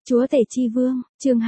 Chúa tể chi vương, chương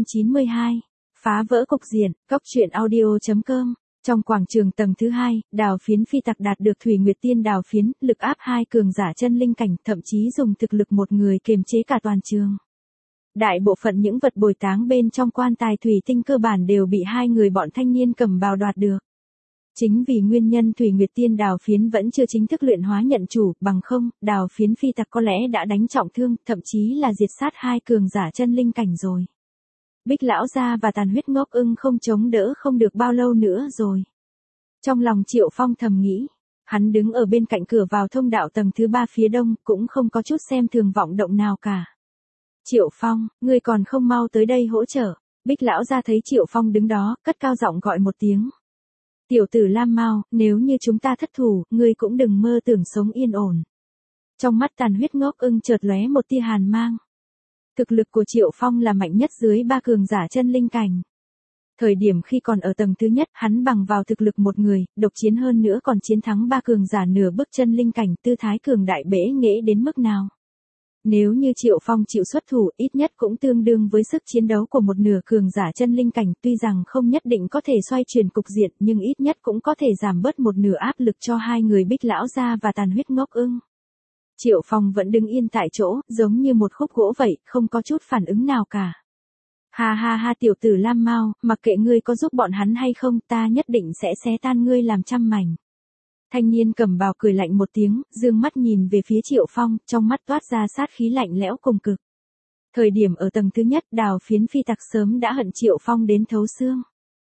292. Phá vỡ cục diện, Cóc truyện audio.com. Trong quảng trường tầng thứ 2, Đào Phiến phi tặc đạt được Thủy Nguyệt Tiên Đào Phiến, lực áp hai cường giả chân linh cảnh, thậm chí dùng thực lực một người kiềm chế cả toàn trường. Đại bộ phận những vật bồi táng bên trong quan tài thủy tinh cơ bản đều bị hai người bọn thanh niên cầm bào đoạt được. Chính vì nguyên nhân Thủy Nguyệt Tiên Đào Phiến vẫn chưa chính thức luyện hóa nhận chủ, bằng không, Đào Phiến phi tặc có lẽ đã đánh trọng thương, thậm chí là diệt sát hai cường giả chân linh cảnh rồi. Bích lão gia và Tàn Huyết Ngốc Ưng không chống đỡ không được bao lâu nữa rồi. Trong lòng Triệu Phong thầm nghĩ, hắn đứng ở bên cạnh cửa vào thông đạo tầng thứ 3 phía đông, cũng không có chút xem thường vọng động nào cả. Triệu Phong, ngươi còn không mau tới đây hỗ trợ. Bích lão gia thấy Triệu Phong đứng đó, cất cao giọng gọi một tiếng. Tiểu tử Lam Mao, nếu như chúng ta thất thủ, ngươi cũng đừng mơ tưởng sống yên ổn. Trong mắt Tàn Huyết Ngốc Ưng chợt lóe một tia hàn mang. Thực lực của Triệu Phong là mạnh nhất dưới ba cường giả chân linh cảnh. Thời điểm khi còn ở tầng thứ nhất, hắn bằng vào thực lực một người, độc chiến hơn nữa còn chiến thắng ba cường giả nửa bước chân linh cảnh, tư thái cường đại bẽ nghễ đến mức nào. Nếu như Triệu Phong chịu xuất thủ, ít nhất cũng tương đương với sức chiến đấu của một nửa cường giả chân linh cảnh, tuy rằng không nhất định có thể xoay chuyển cục diện, nhưng ít nhất cũng có thể giảm bớt một nửa áp lực cho hai người Bích lão gia và Tàn Huyết Ngốc Ưng. Triệu Phong vẫn đứng yên tại chỗ, giống như một khúc gỗ vậy, không có chút phản ứng nào cả. Ha ha ha, tiểu tử Lam Mao, mặc kệ ngươi có giúp bọn hắn hay không, ta nhất định sẽ xé tan ngươi làm trăm mảnh. Thanh niên cầm bào cười lạnh một tiếng, dương mắt nhìn về phía Triệu Phong, trong mắt toát ra sát khí lạnh lẽo cùng cực. Thời điểm ở tầng thứ nhất, Đào Phiến phi tặc sớm đã hận Triệu Phong đến thấu xương.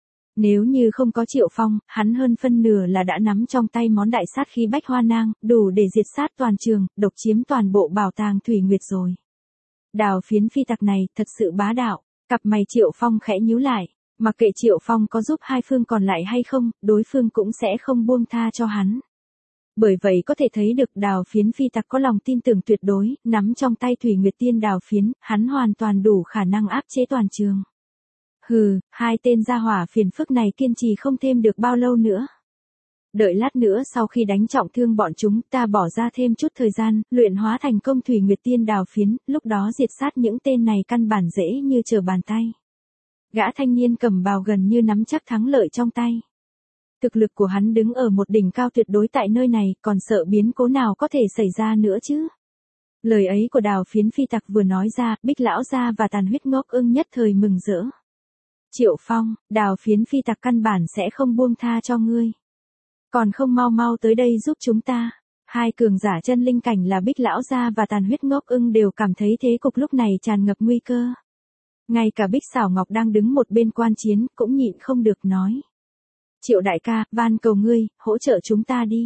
Nếu như không có Triệu Phong, hắn hơn phân nửa là đã nắm trong tay món đại sát khí Bách Hoa Nang, đủ để diệt sát toàn trường, độc chiếm toàn bộ bảo tàng Thủy Nguyệt rồi. Đào Phiến phi tặc này thật sự bá đạo, cặp mày Triệu Phong khẽ nhíu lại, mặc kệ Triệu Phong có giúp hai phương còn lại hay không, đối phương cũng sẽ không buông tha cho hắn. Bởi vậy có thể thấy được Đào Phiến phi tặc có lòng tin tưởng tuyệt đối, nắm trong tay Thủy Nguyệt Tiên Đào Phiến, hắn hoàn toàn đủ khả năng áp chế toàn trường. Hừ, hai tên gia hỏa phiền phức này kiên trì không thêm được bao lâu nữa. Đợi lát nữa sau khi đánh trọng thương bọn chúng, ta bỏ ra thêm chút thời gian, luyện hóa thành công Thủy Nguyệt Tiên Đào Phiến, lúc đó diệt sát những tên này căn bản dễ như trở bàn tay. Gã thanh niên cầm bào gần như nắm chắc thắng lợi trong tay. Thực lực của hắn đứng ở một đỉnh cao tuyệt đối tại nơi này, còn sợ biến cố nào có thể xảy ra nữa chứ. Lời ấy của Đào Phiến phi tặc vừa nói ra, Bích lão gia và Tàn Huyết Ngốc Ưng nhất thời mừng rỡ. Triệu Phong, Đào Phiến phi tặc căn bản sẽ không buông tha cho ngươi. Còn không mau mau tới đây giúp chúng ta. Hai cường giả chân linh cảnh là Bích lão gia và Tàn Huyết Ngốc Ưng đều cảm thấy thế cục lúc này tràn ngập nguy cơ. Ngay cả Bích Xảo Ngọc đang đứng một bên quan chiến, cũng nhịn không được nói. Triệu đại ca, van cầu ngươi, hỗ trợ chúng ta đi.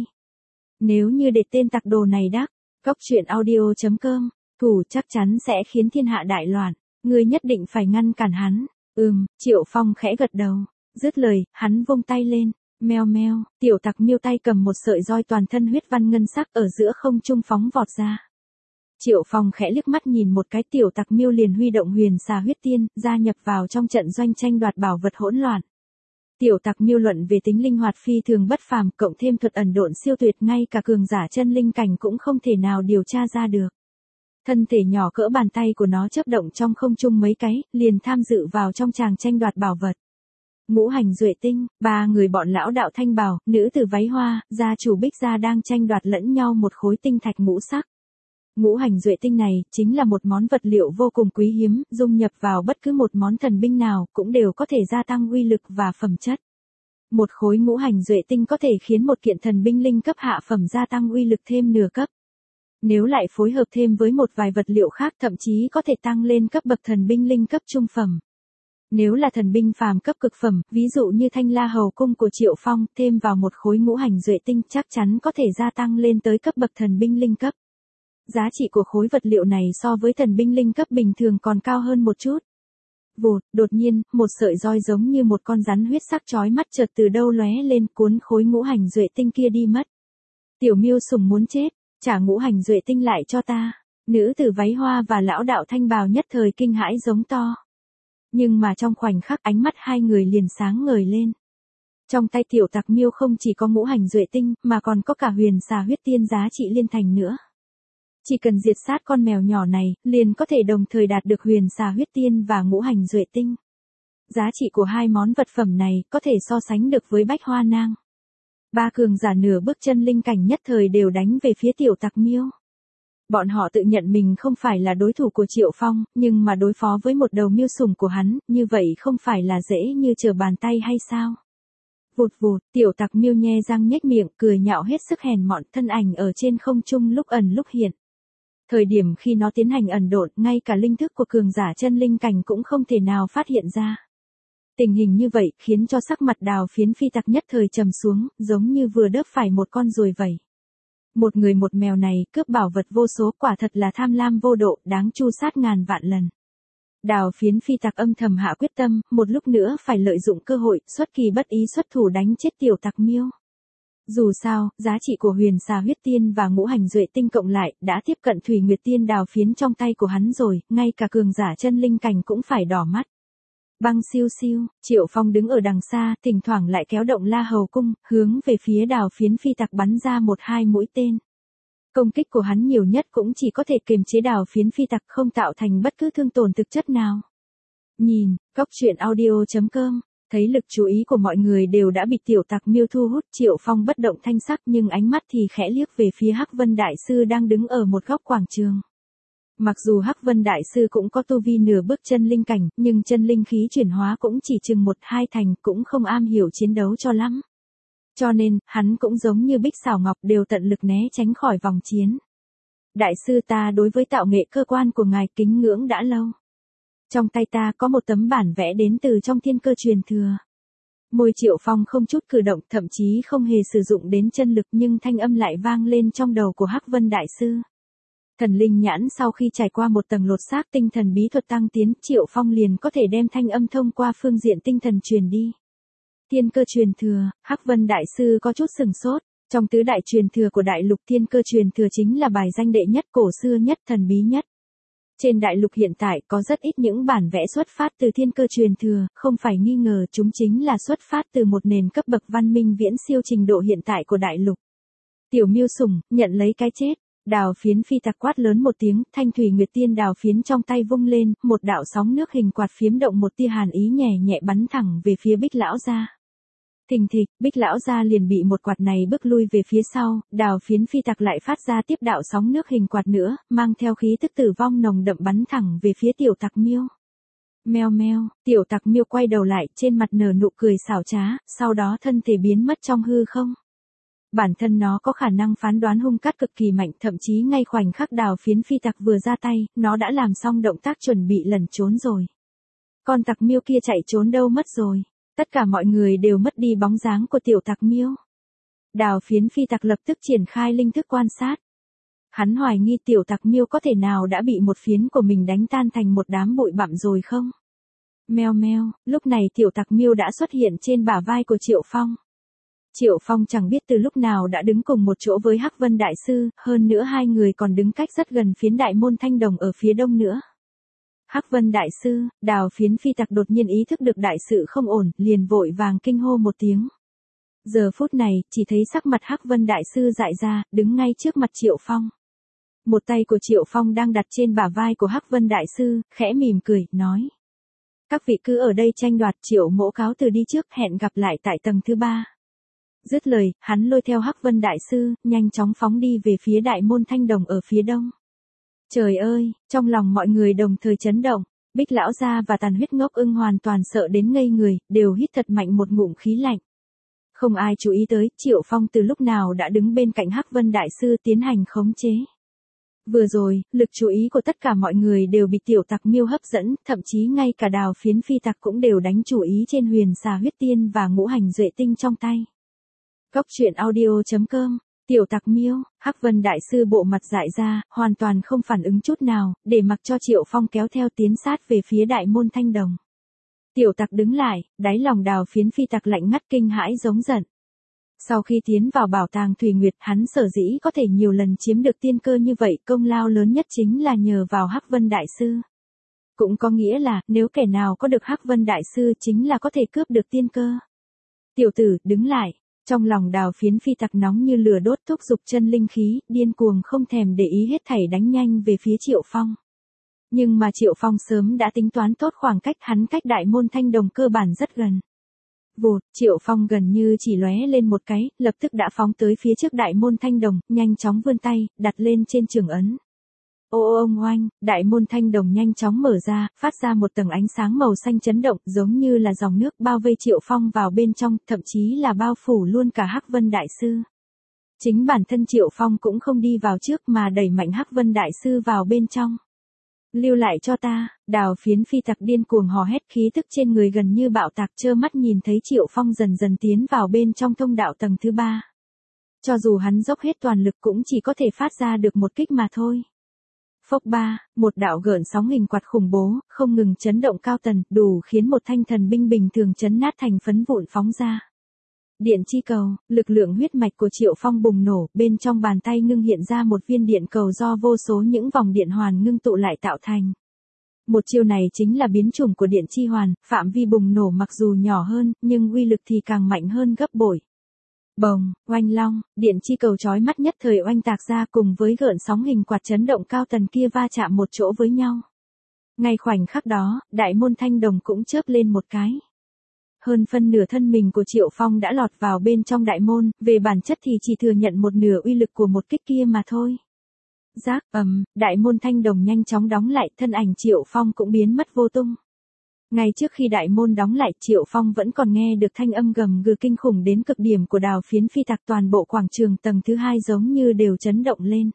Nếu như để tên tặc đồ này đắc, Cóc truyện audio.com, thủ chắc chắn sẽ khiến thiên hạ đại loạn. Ngươi nhất định phải ngăn cản hắn. Triệu Phong khẽ gật đầu. Dứt lời, hắn vung tay lên. Meo meo, tiểu tặc miêu tay cầm một sợi roi toàn thân huyết văn ngân sắc ở giữa không trung phóng vọt ra. Triệu Phong khẽ liếc mắt nhìn một cái, tiểu tặc miêu liền huy động huyền xà huyết tiên, gia nhập vào trong trận doanh tranh đoạt bảo vật hỗn loạn. Tiểu tặc miêu luận về tính linh hoạt phi thường bất phàm, cộng thêm thuật ẩn độn siêu tuyệt, ngay cả cường giả chân linh cảnh cũng không thể nào điều tra ra được. Thân thể nhỏ cỡ bàn tay của nó chớp động trong không trung mấy cái, liền tham dự vào trong tràng tranh đoạt bảo vật. Ngũ Hành Duệ Tinh, ba người bọn lão đạo thanh bào, nữ tử váy hoa, gia chủ Bích gia đang tranh đoạt lẫn nhau một khối tinh thạch ngũ sắc. Ngũ Hành Duệ Tinh này chính là một món vật liệu vô cùng quý hiếm, dung nhập vào bất cứ một món thần binh nào cũng đều có thể gia tăng uy lực và phẩm chất. Một khối Ngũ Hành Duệ Tinh có thể khiến một kiện thần binh linh cấp hạ phẩm gia tăng uy lực thêm nửa cấp. Nếu lại phối hợp thêm với một vài vật liệu khác, thậm chí có thể tăng lên cấp bậc thần binh linh cấp trung phẩm. Nếu là thần binh phàm cấp cực phẩm, ví dụ như Thanh La Hầu Cung của Triệu Phong, thêm vào một khối Ngũ Hành Duệ Tinh chắc chắn có thể gia tăng lên tới cấp bậc thần binh linh cấp. Giá trị của khối vật liệu này so với thần binh linh cấp bình thường còn cao hơn một chút. Vụt, đột nhiên, một sợi roi giống như một con rắn huyết sắc chói mắt chợt từ đâu lóe lên, cuốn khối Ngũ Hành Duệ Tinh kia đi mất. Tiểu miêu sùng muốn chết, trả Ngũ Hành Duệ Tinh lại cho ta. Nữ tử váy hoa và lão đạo thanh bào nhất thời kinh hãi giống to. Nhưng mà trong khoảnh khắc ánh mắt hai người liền sáng ngời lên. Trong tay tiểu tặc miêu không chỉ có Ngũ Hành Duệ Tinh, mà còn có cả huyền xà huyết tiên giá trị liên thành nữa. Chỉ cần diệt sát con mèo nhỏ này, liền có thể đồng thời đạt được huyền xà huyết tiên và ngũ hành duệ tinh. Giá trị của hai món vật phẩm này có thể so sánh được với bách hoa nang. Ba cường giả nửa bước chân linh cảnh nhất thời đều đánh về phía tiểu tặc miêu. Bọn họ tự nhận mình không phải là đối thủ của Triệu Phong, nhưng mà đối phó với một đầu miêu sủng của hắn, như vậy không phải là dễ như trở bàn tay hay sao? Vụt vụt, tiểu tặc miêu nhe răng nhếch miệng, cười nhạo hết sức hèn mọn, thân ảnh ở trên không trung lúc ẩn lúc hiện. Thời điểm khi nó tiến hành ẩn độn, ngay cả linh thức của cường giả chân linh cảnh cũng không thể nào phát hiện ra. Tình hình như vậy khiến cho sắc mặt Đào Phiến Phi tặc nhất thời trầm xuống, giống như vừa đớp phải một con ruồi vậy. Một người một mèo này cướp bảo vật vô số, quả thật là tham lam vô độ, đáng tru sát ngàn vạn lần. Đào Phiến Phi tặc âm thầm hạ quyết tâm, một lúc nữa phải lợi dụng cơ hội, xuất kỳ bất ý xuất thủ đánh chết tiểu tặc miêu. Dù sao, giá trị của huyền xà huyết tiên và ngũ hành duệ tinh cộng lại, đã tiếp cận Thủy Nguyệt Tiên Đào Phiến trong tay của hắn rồi, ngay cả cường giả chân linh cảnh cũng phải đỏ mắt. Băng siêu siêu, Triệu Phong đứng ở đằng xa, thỉnh thoảng lại kéo động La Hầu cung, hướng về phía Đào Phiến Phi tặc bắn ra 1-2 mũi tên. Công kích của hắn nhiều nhất cũng chỉ có thể kiềm chế Đào Phiến Phi tặc, không tạo thành bất cứ thương tổn thực chất nào. Nhìn, Cóc Truyện Audio.com, thấy lực chú ý của mọi người đều đã bị tiểu tặc miêu thu hút, Triệu Phong bất động thanh sắc nhưng ánh mắt thì khẽ liếc về phía Hắc Vân Đại Sư đang đứng ở một góc quảng trường. Mặc dù Hắc Vân Đại Sư cũng có tu vi nửa bước chân linh cảnh, nhưng chân linh khí chuyển hóa cũng chỉ chừng 1-2 thành, cũng không am hiểu chiến đấu cho lắm. Cho nên, hắn cũng giống như Bích Xảo Ngọc đều tận lực né tránh khỏi vòng chiến. Đại sư, ta đối với tạo nghệ cơ quan của ngài kính ngưỡng đã lâu. Trong tay ta có một tấm bản vẽ đến từ trong thiên cơ truyền thừa. Môi Triệu Phong không chút cử động, thậm chí không hề sử dụng đến chân lực, nhưng thanh âm lại vang lên trong đầu của Hắc Vân Đại Sư. Thần linh nhãn sau khi trải qua một tầng lột xác tinh thần bí thuật tăng tiến, Triệu Phong liền có thể đem thanh âm thông qua phương diện tinh thần truyền đi. Thiên cơ truyền thừa, Hắc Vân Đại Sư có chút sừng sốt. Trong tứ đại truyền thừa của đại lục, thiên cơ truyền thừa chính là bài danh đệ nhất, cổ xưa nhất, thần bí nhất. Trên đại lục hiện tại có rất ít những bản vẽ xuất phát từ thiên cơ truyền thừa, không phải nghi ngờ chúng chính là xuất phát từ một nền cấp bậc văn minh viễn siêu trình độ hiện tại của đại lục. Tiểu miêu sủng, nhận lấy cái chết. Đào Phiến Phi tặc quát lớn một tiếng, thanh Thủy Nguyệt Tiên đào phiến trong tay vung lên, một đạo sóng nước hình quạt phiếm động, một tia hàn ý nhẹ nhẹ bắn thẳng về phía Bích lão gia. Thình thịch, Bích lão gia liền bị một quạt này bước lui về phía sau, Đào Phiến Phi tặc lại phát ra tiếp đạo sóng nước hình quạt nữa, mang theo khí tức tử vong nồng đậm bắn thẳng về phía tiểu tặc miêu. Meo meo, tiểu tặc miêu quay đầu lại, trên mặt nở nụ cười xảo trá, sau đó thân thể biến mất trong hư không. Bản thân nó có khả năng phán đoán hung cát cực kỳ mạnh, thậm chí ngay khoảnh khắc Đào Phiến Phi tặc vừa ra tay, nó đã làm xong động tác chuẩn bị lẩn trốn rồi. Con tặc miêu kia chạy trốn đâu mất rồi? Tất cả mọi người đều mất đi bóng dáng của tiểu tặc miêu. Đào Phiến Phi tặc lập tức triển khai linh thức quan sát. Hắn hoài nghi tiểu tặc miêu có thể nào đã bị một phiến của mình đánh tan thành một đám bụi bặm rồi không? Meo meo, lúc này tiểu tặc miêu đã xuất hiện trên bả vai của Triệu Phong. Triệu Phong chẳng biết từ lúc nào đã đứng cùng một chỗ với Hắc Vân Đại Sư, hơn nữa hai người còn đứng cách rất gần phiến đại môn thanh đồng ở phía đông nữa. Hắc Vân Đại Sư, Đào Phiến Phi tặc đột nhiên ý thức được đại sự không ổn, liền vội vàng kinh hô một tiếng. Giờ phút này, chỉ thấy sắc mặt Hắc Vân Đại Sư dại ra, đứng ngay trước mặt Triệu Phong. Một tay của Triệu Phong đang đặt trên bả vai của Hắc Vân Đại Sư, khẽ mỉm cười, nói. Các vị cứ ở đây tranh đoạt, Triệu mỗ cáo từ đi trước, hẹn gặp lại tại tầng thứ 3. Dứt lời, hắn lôi theo Hắc Vân Đại Sư, nhanh chóng phóng đi về phía đại môn thanh đồng ở phía đông. Trời ơi, trong lòng mọi người đồng thời chấn động, Bích lão gia và Tàn Huyết Ngốc Ưng hoàn toàn sợ đến ngây người, đều hít thật mạnh một ngụm khí lạnh. Không ai chú ý tới, Triệu Phong từ lúc nào đã đứng bên cạnh Hắc Vân Đại Sư tiến hành khống chế. Vừa rồi, lực chú ý của tất cả mọi người đều bị tiểu tặc miêu hấp dẫn, thậm chí ngay cả Đào Phiến Phi tặc cũng đều đánh chú ý trên huyền xà huyết tiên và ngũ hành duệ tinh trong tay. Cóc Truyện Audio.com, tiểu tặc miêu, Hắc Vân Đại Sư bộ mặt dại ra, hoàn toàn không phản ứng chút nào, để mặc cho Triệu Phong kéo theo tiến sát về phía đại môn thanh đồng. Tiểu tặc đứng lại, đáy lòng Đào Phiến Phi tặc lạnh ngắt kinh hãi giống giận. Sau khi tiến vào bảo tàng Thủy Nguyệt, hắn sở dĩ có thể nhiều lần chiếm được tiên cơ như vậy, công lao lớn nhất chính là nhờ vào Hắc Vân Đại Sư. Cũng có nghĩa là, nếu kẻ nào có được Hắc Vân Đại Sư chính là có thể cướp được tiên cơ. Tiểu tử, đứng lại. Trong lòng Đào Phiến phi tặc nóng như lửa đốt, thúc giục chân linh khí, điên cuồng không thèm để ý hết thảy đánh nhanh về phía Triệu Phong. Nhưng mà Triệu Phong sớm đã tính toán tốt khoảng cách, hắn cách đại môn Thanh Đồng cơ bản rất gần. Vụt, Triệu Phong gần như chỉ lóe lên một cái, lập tức đã phóng tới phía trước đại môn Thanh Đồng, nhanh chóng vươn tay, đặt lên trên trường ấn. Ô ông oanh, đại môn Thanh Đồng nhanh chóng mở ra, phát ra một tầng ánh sáng màu xanh chấn động, giống như là dòng nước bao vây Triệu Phong vào bên trong, thậm chí là bao phủ luôn cả Hắc Vân Đại Sư. Chính bản thân Triệu Phong cũng không đi vào trước mà đẩy mạnh Hắc Vân Đại Sư vào bên trong. Lưu lại cho ta, Đào Phiến phi tặc điên cuồng hò hét, khí tức trên người gần như bạo tạc, trơ mắt nhìn thấy Triệu Phong dần dần tiến vào bên trong thông đạo tầng thứ 3. Cho dù hắn dốc hết toàn lực cũng chỉ có thể phát ra được một kích mà thôi. Phốc ba, một đạo gợn sóng hình quạt khủng bố, không ngừng chấn động cao tần, đủ khiến một thanh thần binh bình thường chấn nát thành phấn vụn phóng ra. Điện chi cầu, lực lượng huyết mạch của Triệu Phong bùng nổ, bên trong bàn tay ngưng hiện ra một viên điện cầu do vô số những vòng điện hoàn ngưng tụ lại tạo thành. Một chiêu này chính là biến chủng của điện chi hoàn, phạm vi bùng nổ mặc dù nhỏ hơn, nhưng uy lực thì càng mạnh hơn gấp bội. Bồng, oanh long, điện chi cầu chói mắt nhất thời oanh tạc ra, cùng với gợn sóng hình quạt chấn động cao tần kia va chạm một chỗ với nhau. Ngay khoảnh khắc đó, đại môn Thanh Đồng cũng chớp lên một cái. Hơn phân nửa thân mình của Triệu Phong đã lọt vào bên trong đại môn, về bản chất thì chỉ thừa nhận một nửa uy lực của một kích kia mà thôi. Rác, đại môn Thanh Đồng nhanh chóng đóng lại, thân ảnh Triệu Phong cũng biến mất vô tung. Ngay trước khi đại môn đóng lại, Triệu Phong vẫn còn nghe được thanh âm gầm gừ kinh khủng đến cực điểm của Đào Phiến phi tặc, toàn bộ quảng trường tầng thứ 2 giống như đều chấn động lên.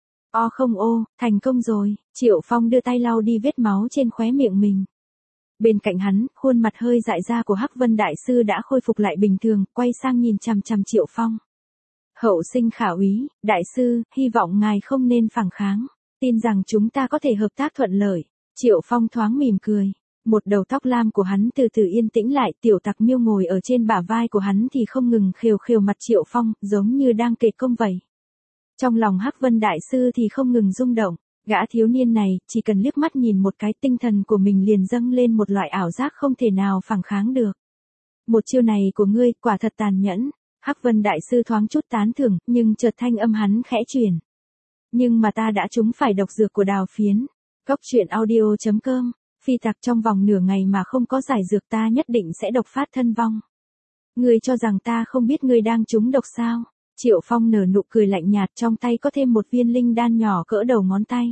O không ô, thành công rồi, Triệu Phong đưa tay lau đi vết máu trên khóe miệng mình. Bên cạnh hắn, khuôn mặt hơi dại ra của Hắc Vân Đại Sư đã khôi phục lại bình thường, quay sang nhìn chằm chằm Triệu Phong. Hậu sinh khả úy, Đại Sư, hy vọng ngài không nên phản kháng, tin rằng chúng ta có thể hợp tác thuận lợi. Triệu Phong thoáng mỉm cười. Một đầu tóc lam của hắn từ từ yên tĩnh lại, tiểu tặc miêu ngồi ở trên bả vai của hắn thì không ngừng khều khều mặt Triệu Phong, giống như đang kể công vậy. Trong lòng Hắc Vân Đại Sư thì không ngừng rung động, gã thiếu niên này, chỉ cần liếc mắt nhìn một cái, tinh thần của mình liền dâng lên một loại ảo giác không thể nào phản kháng được. Một chiêu này của ngươi, quả thật tàn nhẫn. Hắc Vân Đại Sư thoáng chút tán thưởng, nhưng chợt thanh âm hắn khẽ chuyển. Nhưng mà ta đã trúng phải độc dược của Đào Phiến. Cốc truyện audio.com. Phi tặc, trong vòng nửa ngày mà không có giải dược ta nhất định sẽ độc phát thân vong. Ngươi cho rằng ta không biết ngươi đang trúng độc sao? Triệu Phong nở nụ cười lạnh nhạt, trong tay có thêm một viên linh đan nhỏ cỡ đầu ngón tay.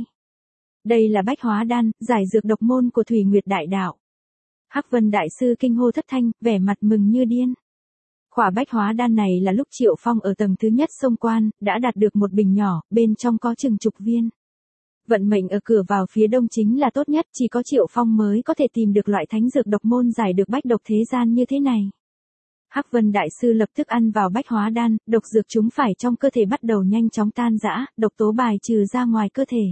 Đây là Bách Hóa Đan, giải dược độc môn của Thủy Nguyệt Đại Đạo. Hắc Vân Đại Sư kinh hô thất thanh, vẻ mặt mừng như điên. Khỏa Bách Hóa Đan này là lúc Triệu Phong ở tầng thứ nhất xông quan, đã đạt được một bình nhỏ, bên trong có chừng chục viên. Vận mệnh ở cửa vào phía đông chính là tốt nhất, chỉ có Triệu Phong mới có thể tìm được loại thánh dược độc môn giải được bách độc thế gian như thế này. Hắc Vân Đại Sư lập tức ăn vào Bách Hóa Đan, độc dược chúng phải trong cơ thể bắt đầu nhanh chóng tan rã, độc tố bài trừ ra ngoài cơ thể.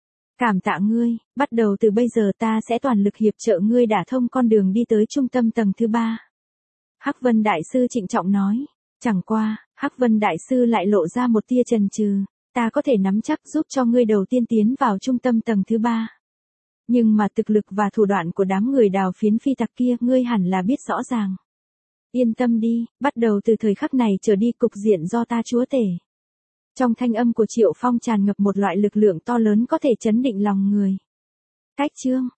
Cảm tạ ngươi, bắt đầu từ bây giờ ta sẽ toàn lực hiệp trợ ngươi đả thông con đường đi tới trung tâm tầng thứ 3. Hắc Vân Đại Sư trịnh trọng nói. Chẳng qua, Hắc Vân Đại Sư lại lộ ra một tia chần chừ. Ta có thể nắm chắc giúp cho ngươi đầu tiên tiến vào trung tâm tầng thứ 3. Nhưng mà thực lực và thủ đoạn của đám người Đào Phiến phi tặc kia ngươi hẳn là biết rõ ràng. Yên tâm đi, bắt đầu từ thời khắc này trở đi cục diện do ta chúa tể. Trong thanh âm của Triệu Phong tràn ngập một loại lực lượng to lớn có thể chấn định lòng người. Cách chương